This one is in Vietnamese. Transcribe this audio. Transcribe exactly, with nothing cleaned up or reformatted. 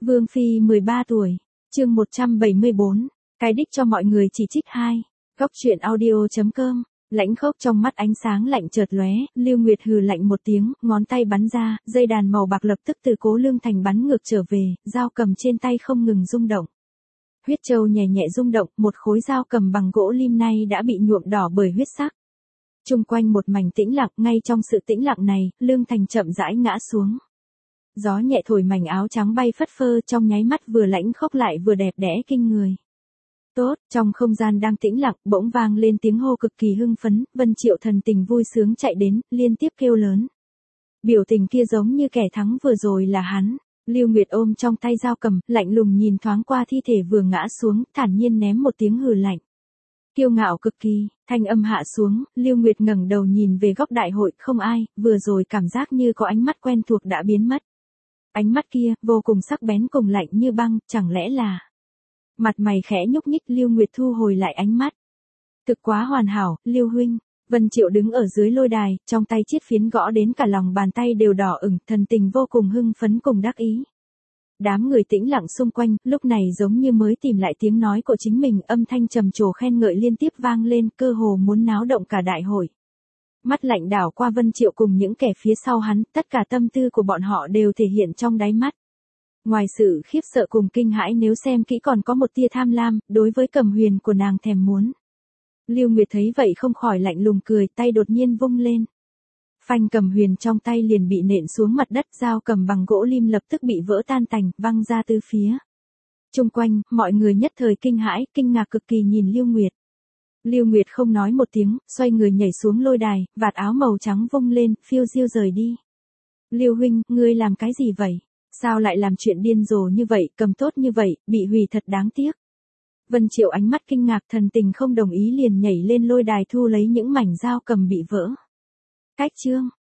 Vương Phi mười ba tuổi, chương một trăm bảy mươi bốn, cái đích cho mọi người chỉ trích hai, góc truyện audio.com, lãnh khốc trong mắt ánh sáng lạnh chợt lóe, Lưu Nguyệt hừ lạnh một tiếng, ngón tay bắn ra, dây đàn màu bạc lập tức từ Cố Lương Thành bắn ngược trở về, dao cầm trên tay không ngừng rung động. Huyết châu nhẹ nhẹ rung động, một khối dao cầm bằng gỗ lim nay đã bị nhuộm đỏ bởi huyết sắc. Trung quanh một mảnh tĩnh lặng, ngay trong sự tĩnh lặng này, Lương Thành chậm rãi ngã xuống. Gió nhẹ thổi mảnh áo trắng bay phất phơ, trong nháy mắt vừa lãnh khốc lại vừa đẹp đẽ kinh người. Tốt, trong không gian đang tĩnh lặng, bỗng vang lên tiếng hô cực kỳ hưng phấn, Vân Triệu thần tình vui sướng chạy đến, liên tiếp kêu lớn. Biểu tình kia giống như kẻ thắng vừa rồi là hắn. Lưu Nguyệt ôm trong tay dao cầm, lạnh lùng nhìn thoáng qua thi thể vừa ngã xuống, thản nhiên ném một tiếng hừ lạnh. Kiêu ngạo cực kỳ, thanh âm hạ xuống, Lưu Nguyệt ngẩng đầu nhìn về góc đại hội, không ai, vừa rồi cảm giác như có ánh mắt quen thuộc đã biến mất. Ánh mắt kia, vô cùng sắc bén cùng lạnh như băng, chẳng lẽ là... Mặt mày khẽ nhúc nhích, Lưu Nguyệt thu hồi lại ánh mắt. Thực quá hoàn hảo, Lưu huynh. Vân Triệu đứng ở dưới lôi đài, trong tay chiếc phiến gõ đến cả lòng bàn tay đều đỏ ửng, thần tình vô cùng hưng phấn cùng đắc ý. Đám người tĩnh lặng xung quanh, lúc này giống như mới tìm lại tiếng nói của chính mình, âm thanh trầm trồ khen ngợi liên tiếp vang lên, cơ hồ muốn náo động cả đại hội. Mắt lạnh đảo qua Vân Triệu cùng những kẻ phía sau hắn, tất cả tâm tư của bọn họ đều thể hiện trong đáy mắt. Ngoài sự khiếp sợ cùng kinh hãi, nếu xem kỹ còn có một tia tham lam, đối với Cầm Huyền của nàng thèm muốn. Lưu Nguyệt thấy vậy không khỏi lạnh lùng cười, tay đột nhiên vung lên. Phanh, Cầm Huyền trong tay liền bị nện xuống mặt đất, dao cầm bằng gỗ lim lập tức bị vỡ tan tành, văng ra tứ phía. Trung quanh, mọi người nhất thời kinh hãi, kinh ngạc cực kỳ nhìn Lưu Nguyệt. Lưu Nguyệt không nói một tiếng, xoay người nhảy xuống lôi đài, vạt áo màu trắng vung lên, phiêu diêu rời đi. Lưu huynh, ngươi làm cái gì vậy? Sao lại làm chuyện điên rồ như vậy, cầm tốt như vậy, bị hủy thật đáng tiếc. Vân Triệu ánh mắt kinh ngạc, thần tình không đồng ý liền nhảy lên lôi đài thu lấy những mảnh dao cầm bị vỡ. Cách chương,